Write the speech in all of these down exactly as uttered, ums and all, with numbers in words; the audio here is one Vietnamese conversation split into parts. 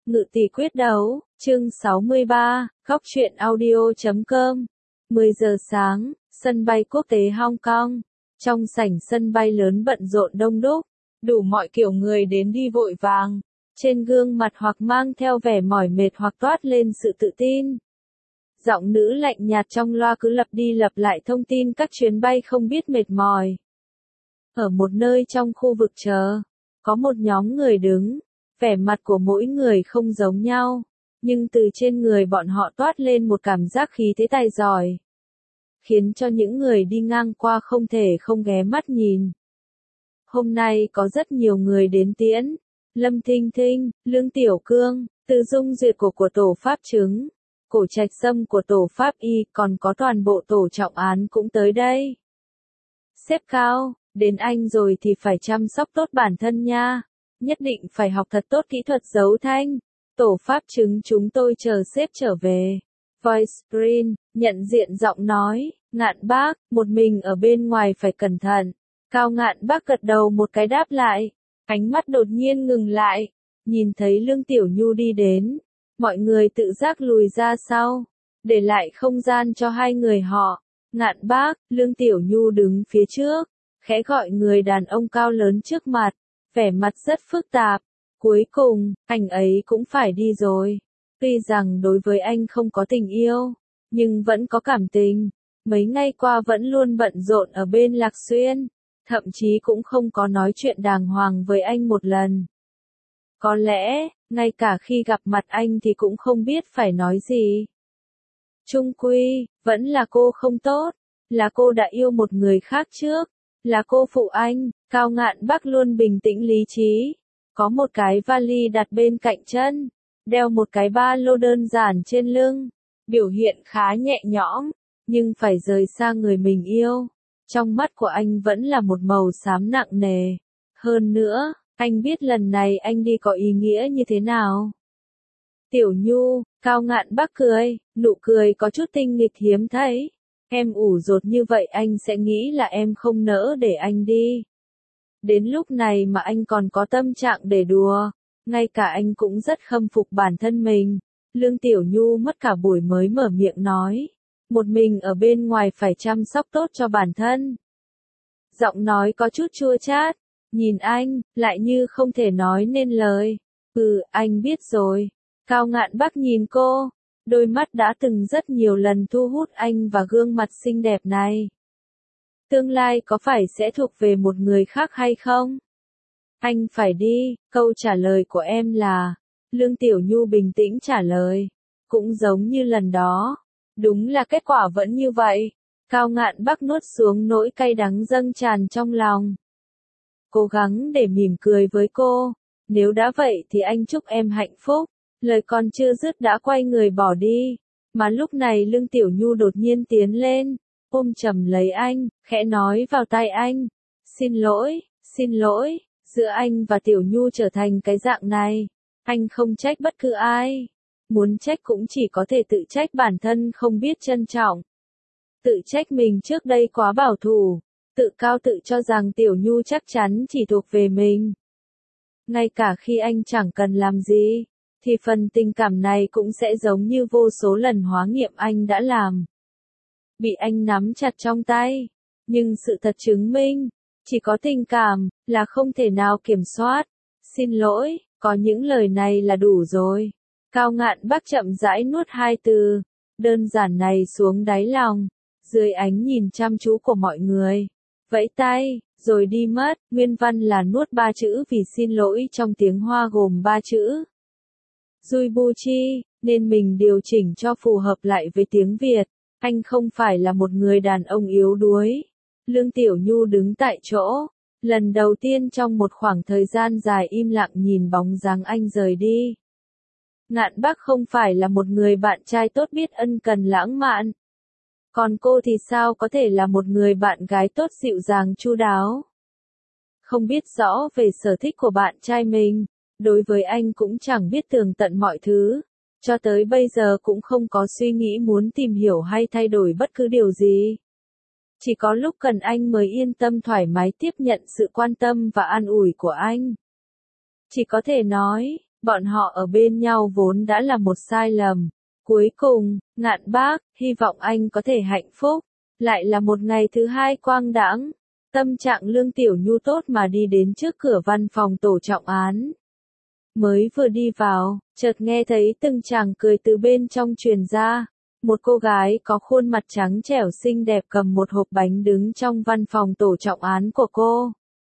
Ngự tỷ quyết đấu, chương sáu mươi ba, góc truyện audio chấm com. mười giờ sáng, sân bay quốc tế Hong Kong. Trong sảnh sân bay lớn bận rộn đông đúc, đủ mọi kiểu người đến đi vội vàng. Trên gương mặt hoặc mang theo vẻ mỏi mệt hoặc toát lên sự tự tin. Giọng nữ lạnh nhạt trong loa cứ lặp đi lặp lại thông tin các chuyến bay không biết mệt mỏi. Ở một nơi trong khu vực chờ, có một nhóm người đứng. Vẻ mặt của mỗi người không giống nhau, nhưng từ trên người bọn họ toát lên một cảm giác khí thế tài giỏi, khiến cho những người đi ngang qua không thể không ghé mắt nhìn. Hôm nay có rất nhiều người đến tiễn, Lâm Thinh Thinh, Lương Tiểu Cương, Từ Dung Duyệt của của tổ Pháp Chứng, Cổ Trạch Sâm của tổ Pháp Y, còn có toàn bộ tổ trọng án cũng tới đây. Sếp Cao, đến anh rồi thì phải chăm sóc tốt bản thân nha. Nhất định phải học thật tốt kỹ thuật giấu thanh. Tổ Pháp Chứng chúng tôi chờ sếp trở về. Voice screen, nhận diện giọng nói, Ngạn Bác, một mình ở bên ngoài phải cẩn thận. Cao Ngạn Bác gật đầu một cái đáp lại. Ánh mắt đột nhiên ngừng lại. Nhìn thấy Lương Tiểu Nhu đi đến. Mọi người tự giác lùi ra sau. Để lại không gian cho hai người họ. Ngạn Bác, Lương Tiểu Nhu đứng phía trước. Khẽ gọi người đàn ông cao lớn trước mặt. Vẻ mặt rất phức tạp. Cuối cùng, anh ấy cũng phải đi rồi. Tuy rằng đối với anh không có tình yêu, nhưng vẫn có cảm tình. Mấy ngày qua vẫn luôn bận rộn ở bên Lạc Xuyên. Thậm chí cũng không có nói chuyện đàng hoàng với anh một lần. Có lẽ, ngay cả khi gặp mặt anh thì cũng không biết phải nói gì. Chung quy, vẫn là cô không tốt. Là cô đã yêu một người khác trước. Là cô phụ anh. Cao Ngạn Bác luôn bình tĩnh lý trí. Có một cái vali đặt bên cạnh chân. Đeo một cái ba lô đơn giản trên lưng. Biểu hiện khá nhẹ nhõm. Nhưng phải rời xa người mình yêu. Trong mắt của anh vẫn là một màu xám nặng nề. Hơn nữa, anh biết lần này anh đi có ý nghĩa như thế nào. Tiểu Nhu, Cao Ngạn Bác cười. Nụ cười có chút tinh nghịch hiếm thấy. Em ủ rột như vậy anh sẽ nghĩ là em không nỡ để anh đi. Đến lúc này mà anh còn có tâm trạng để đùa. Ngay cả anh cũng rất khâm phục bản thân mình. Lương Tiểu Nhu mất cả buổi mới mở miệng nói. Một mình ở bên ngoài phải chăm sóc tốt cho bản thân. Giọng nói có chút chua chát. Nhìn anh, lại như không thể nói nên lời. Ừ, anh biết rồi. Cao Ngạn Bác nhìn cô. Đôi mắt đã từng rất nhiều lần thu hút anh và gương mặt xinh đẹp này. Tương lai có phải sẽ thuộc về một người khác hay không? Anh phải đi, câu trả lời của em là... Lương Tiểu Nhu bình tĩnh trả lời. Cũng giống như lần đó. Đúng là kết quả vẫn như vậy. Cao Ngạn Bác nuốt xuống nỗi cay đắng dâng tràn trong lòng. Cố gắng để mỉm cười với cô. Nếu đã vậy thì anh chúc em hạnh phúc. Lời còn chưa dứt đã quay người bỏ đi. Mà lúc này Lương Tiểu Nhu đột nhiên tiến lên. Ôm chầm lấy anh, khẽ nói vào tai anh. Xin lỗi, xin lỗi, giữa anh và Tiểu Nhu trở thành cái dạng này. Anh không trách bất cứ ai. Muốn trách cũng chỉ có thể tự trách bản thân không biết trân trọng. Tự trách mình trước đây quá bảo thủ. Tự cao tự cho rằng Tiểu Nhu chắc chắn chỉ thuộc về mình. Ngay cả khi anh chẳng cần làm gì, thì phần tình cảm này cũng sẽ giống như vô số lần hóa nghiệm anh đã làm. Bị anh nắm chặt trong tay. Nhưng sự thật chứng minh, chỉ có tình cảm, là không thể nào kiểm soát. Xin lỗi, có những lời này là đủ rồi. Cao Ngạn Bác chậm rãi nuốt hai từ, đơn giản này xuống đáy lòng, dưới ánh nhìn chăm chú của mọi người. Vẫy tay, rồi đi mất, nguyên văn là nuốt ba chữ vì xin lỗi trong tiếng Hoa gồm ba chữ. Dui bu chi, nên mình điều chỉnh cho phù hợp lại với tiếng Việt. Anh không phải là một người đàn ông yếu đuối. Lương Tiểu Nhu đứng tại chỗ. Lần đầu tiên trong một khoảng thời gian dài im lặng nhìn bóng dáng anh rời đi. Ngạn Bác không phải là một người bạn trai tốt biết ân cần lãng mạn. Còn cô thì sao có thể là một người bạn gái tốt dịu dàng chu đáo. Không biết rõ về sở thích của bạn trai mình. Đối với anh cũng chẳng biết tường tận mọi thứ. Cho tới bây giờ cũng không có suy nghĩ muốn tìm hiểu hay thay đổi bất cứ điều gì. Chỉ có lúc cần anh mới yên tâm thoải mái tiếp nhận sự quan tâm và an ủi của anh. Chỉ có thể nói, bọn họ ở bên nhau vốn đã là một sai lầm. Cuối cùng, Ngạn Bác, hy vọng anh có thể hạnh phúc. Lại là một ngày thứ hai quang đãng. Tâm trạng Lương Tiểu Nhu tốt mà đi đến trước cửa văn phòng tổ trọng án. Mới vừa đi vào, chợt nghe thấy từng chàng cười từ bên trong truyền ra. Một cô gái có khuôn mặt trắng trẻo xinh đẹp cầm một hộp bánh đứng trong văn phòng tổ trọng án của cô.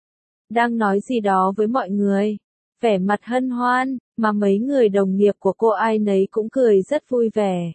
Đang nói gì đó với mọi người. Vẻ mặt hân hoan, mà mấy người đồng nghiệp của cô ai nấy cũng cười rất vui vẻ.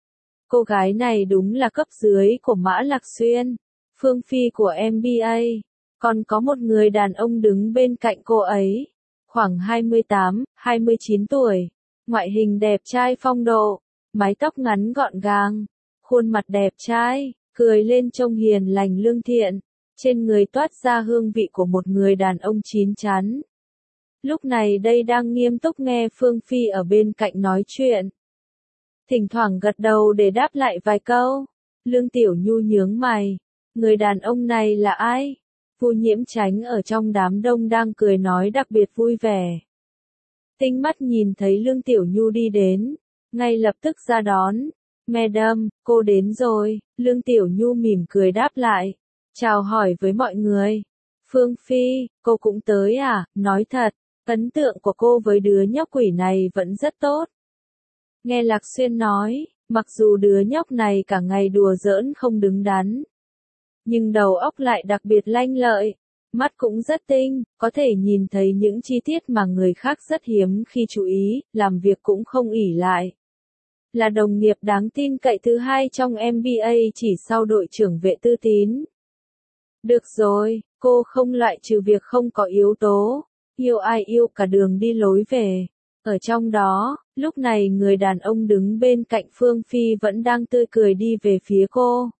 Cô gái này đúng là cấp dưới của Mã Lạc Xuyên, Phương Phi của em bê a. Còn có một người đàn ông đứng bên cạnh cô ấy. Khoảng hai mươi tám, hai mươi chín tuổi. Ngoại hình đẹp trai phong độ. Mái tóc ngắn gọn gàng. Khuôn mặt đẹp trai, cười lên trông hiền lành lương thiện. Trên người toát ra hương vị của một người đàn ông chín chắn. Lúc này đây đang nghiêm túc nghe Phương Phi ở bên cạnh nói chuyện. Thỉnh thoảng gật đầu để đáp lại vài câu. Lương Tiểu Nhu nhướng mày. Người đàn ông này là ai? Vu Nhiễm Chánh ở trong đám đông đang cười nói đặc biệt vui vẻ. Tinh mắt nhìn thấy Lương Tiểu Nhu đi đến. Ngay lập tức ra đón. Madam, cô đến rồi. Lương Tiểu Nhu mỉm cười đáp lại. Chào hỏi với mọi người. Phương Phi, cô cũng tới à? Nói thật, ấn tượng của cô với đứa nhóc quỷ này vẫn rất tốt. Nghe Lạc Xuyên nói, mặc dù đứa nhóc này cả ngày đùa giỡn không đứng đắn, nhưng đầu óc lại đặc biệt lanh lợi, mắt cũng rất tinh, có thể nhìn thấy những chi tiết mà người khác rất hiếm khi chú ý, làm việc cũng không ỷ lại. Là đồng nghiệp đáng tin cậy thứ hai trong em bê a chỉ sau đội trưởng Vệ Tư Tín. Được rồi, cô không loại trừ việc không có yếu tố, yêu ai yêu cả đường đi lối về. Ở trong đó, lúc này người đàn ông đứng bên cạnh Phương Phi vẫn đang tươi cười đi về phía cô.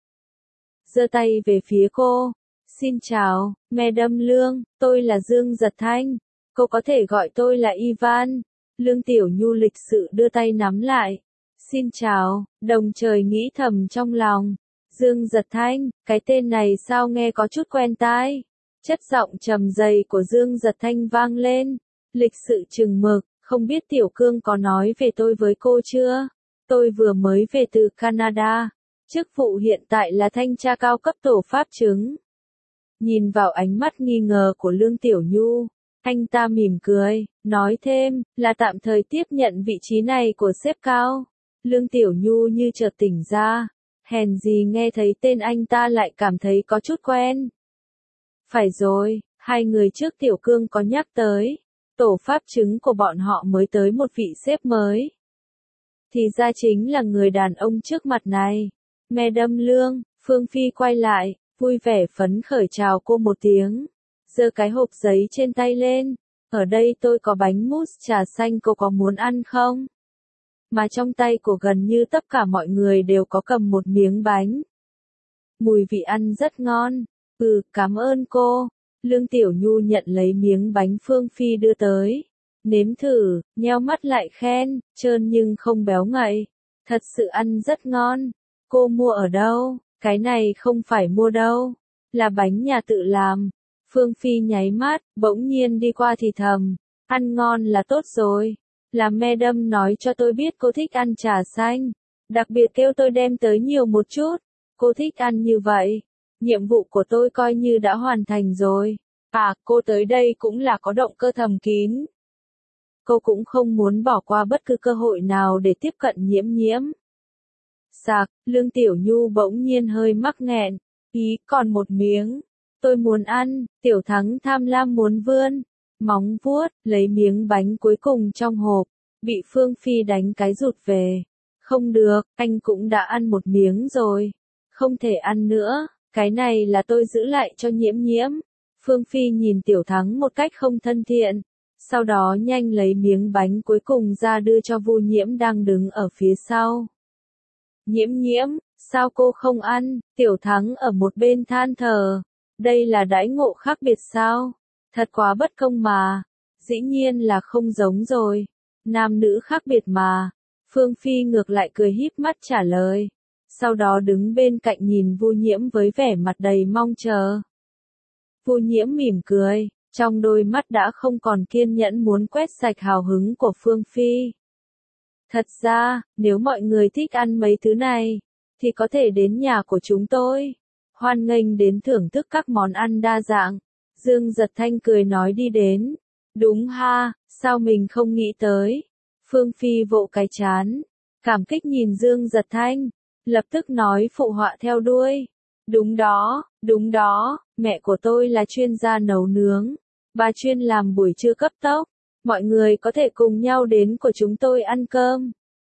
Giơ tay về phía cô. Xin chào, Madam Lương, tôi là Dương Giật Thanh. Cô có thể gọi tôi là Ivan. Lương Tiểu Nhu lịch sự đưa tay nắm lại. Xin chào, đồng trời nghĩ thầm trong lòng. Dương Giật Thanh, cái tên này sao nghe có chút quen tai. Chất giọng trầm dày của Dương Giật Thanh vang lên. Lịch sự chừng mực, không biết Tiểu Cương có nói về tôi với cô chưa? Tôi vừa mới về từ Canada. Chức vụ hiện tại là thanh tra cao cấp tổ pháp chứng. Nhìn vào ánh mắt nghi ngờ của Lương Tiểu Nhu, anh ta mỉm cười, nói thêm, là tạm thời tiếp nhận vị trí này của sếp cao. Lương Tiểu Nhu như chợt tỉnh ra, hèn gì nghe thấy tên anh ta lại cảm thấy có chút quen. Phải rồi, hai người trước Tiểu Cương có nhắc tới, tổ pháp chứng của bọn họ mới tới một vị sếp mới. Thì ra chính là người đàn ông trước mặt này. Madam Lương, Phương Phi quay lại, vui vẻ phấn khởi chào cô một tiếng, giơ cái hộp giấy trên tay lên. Ở đây tôi có bánh mousse trà xanh, cô có muốn ăn không? Mà trong tay của gần như tất cả mọi người đều có cầm một miếng bánh. Mùi vị ăn rất ngon. Ừ, cảm ơn cô. Lương Tiểu Nhu nhận lấy miếng bánh Phương Phi đưa tới. Nếm thử, nheo mắt lại khen, trơn nhưng không béo ngậy. Thật sự ăn rất ngon. Cô mua ở đâu? Cái này không phải mua đâu. Là bánh nhà tự làm. Phương Phi nháy mắt, bỗng nhiên đi qua thì thầm. Ăn ngon là tốt rồi. Là Madam nói cho tôi biết cô thích ăn trà xanh. Đặc biệt kêu tôi đem tới nhiều một chút. Cô thích ăn như vậy. Nhiệm vụ của tôi coi như đã hoàn thành rồi. À, cô tới đây cũng là có động cơ thầm kín. Cô cũng không muốn bỏ qua bất cứ cơ hội nào để tiếp cận Nhiễm Nhiễm. Sạc, Lương Tiểu Nhu bỗng nhiên hơi mắc nghẹn. Ý, còn một miếng. Tôi muốn ăn. Tiểu Thắng tham lam muốn vươn móng vuốt, lấy miếng bánh cuối cùng trong hộp. Bị Phương Phi đánh cái rụt về. Không được, anh cũng đã ăn một miếng rồi. Không thể ăn nữa. Cái này là tôi giữ lại cho Nhiễm Nhiễm. Phương Phi nhìn Tiểu Thắng một cách không thân thiện. Sau đó nhanh lấy miếng bánh cuối cùng ra đưa cho Vu Nhiễm đang đứng ở phía sau. Nhiễm Nhiễm, sao cô không ăn? Tiểu Thắng ở một bên than thở. Đây là đãi ngộ khác biệt sao? Thật quá bất công mà. Dĩ nhiên là không giống rồi. Nam nữ khác biệt mà. Phương Phi ngược lại cười híp mắt trả lời. Sau đó đứng bên cạnh nhìn Vu Nhiễm với vẻ mặt đầy mong chờ. Vu Nhiễm mỉm cười, Trong đôi mắt đã không còn kiên nhẫn muốn quét sạch hào hứng của Phương Phi. Thật ra, nếu mọi người thích ăn mấy thứ này, thì có thể đến nhà của chúng tôi. Hoan nghênh đến thưởng thức các món ăn đa dạng. Dương Giật Thanh cười nói đi đến. Đúng ha, sao mình không nghĩ tới. Phương Phi vỗ cái chán. Cảm kích nhìn Dương Giật Thanh. Lập tức nói phụ họa theo đuôi. Đúng đó, đúng đó, mẹ của tôi là chuyên gia nấu nướng. Bà chuyên làm buổi trưa cấp tốc. Mọi người có thể cùng nhau đến của chúng tôi ăn cơm.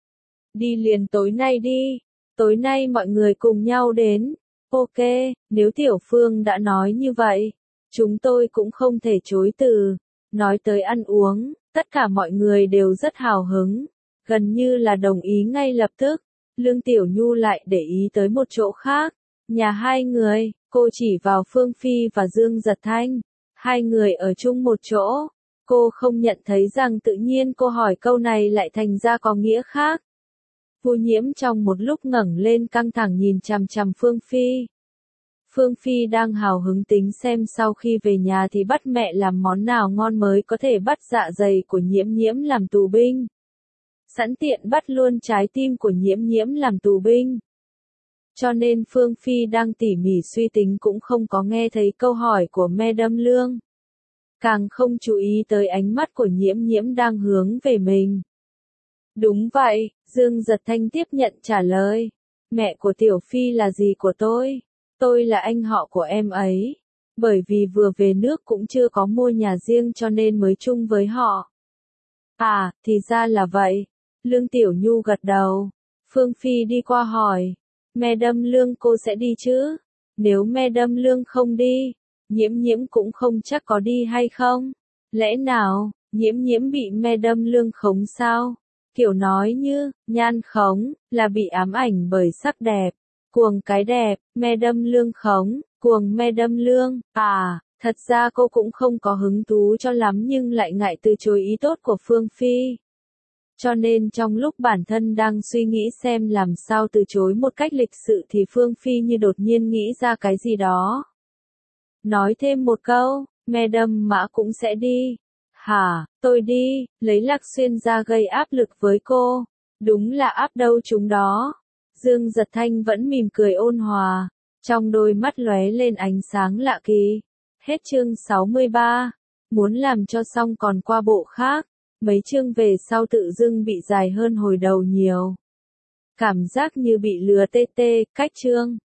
Đi liền tối nay đi. Tối nay mọi người cùng nhau đến. Ok, nếu Tiểu Phương đã nói như vậy, chúng tôi cũng không thể chối từ. Nói tới ăn uống, tất cả mọi người đều rất hào hứng. Gần như là đồng ý ngay lập tức. Lương Tiểu Nhu lại để ý tới một chỗ khác. Nhà hai người, cô chỉ vào Phương Phi và Dương Giật Thanh. Hai người ở chung một chỗ. Cô không nhận thấy rằng tự nhiên cô hỏi câu này lại thành ra có nghĩa khác. Vu Nhiễm trong một lúc ngẩng lên căng thẳng nhìn chằm chằm Phương Phi. Phương Phi đang hào hứng tính xem sau khi về nhà thì bắt mẹ làm món nào ngon mới có thể bắt dạ dày của Nhiễm Nhiễm làm tù binh. Sẵn tiện bắt luôn trái tim của Nhiễm Nhiễm làm tù binh. Cho nên Phương Phi đang tỉ mỉ suy tính cũng không có nghe thấy câu hỏi của Madame Lương. Càng không chú ý tới ánh mắt của Nhiễm Nhiễm đang hướng về mình. Đúng vậy, Dương Giật Thanh tiếp nhận trả lời. Mẹ của Tiểu Phi là gì của tôi? Tôi là anh họ của em ấy. Bởi vì vừa về nước cũng chưa có mua nhà riêng cho nên mới chung với họ. À, thì ra là vậy. Lương Tiểu Nhu gật đầu. Phương Phi đi qua hỏi. Madame Lương cô sẽ đi chứ? Nếu Madame Lương không đi, Nhiễm Nhiễm cũng không chắc có đi hay không? Lẽ nào, Nhiễm Nhiễm bị Madame Lương khống sao? Kiểu nói như, nhan khống, là bị ám ảnh bởi sắc đẹp. Cuồng cái đẹp, Madame Lương khống, cuồng Madame Lương. À, thật ra cô cũng không có hứng thú cho lắm nhưng lại ngại từ chối ý tốt của Phương Phi. Cho nên trong lúc bản thân đang suy nghĩ xem làm sao từ chối một cách lịch sự thì Phương Phi như đột nhiên nghĩ ra cái gì đó. Nói thêm một câu, Madame Mã cũng sẽ đi. Hả, tôi đi, lấy Lạc Xuyên ra gây áp lực với cô. Đúng là áp đâu chúng đó. Dương Giật Thanh vẫn mỉm cười ôn hòa, trong đôi mắt lóe lên ánh sáng lạ kỳ. Hết chương sáu mươi ba, muốn làm cho xong còn qua bộ khác. Mấy chương về sau tự dưng bị dài hơn hồi đầu nhiều. Cảm giác như bị lừa tê tê, cách chương.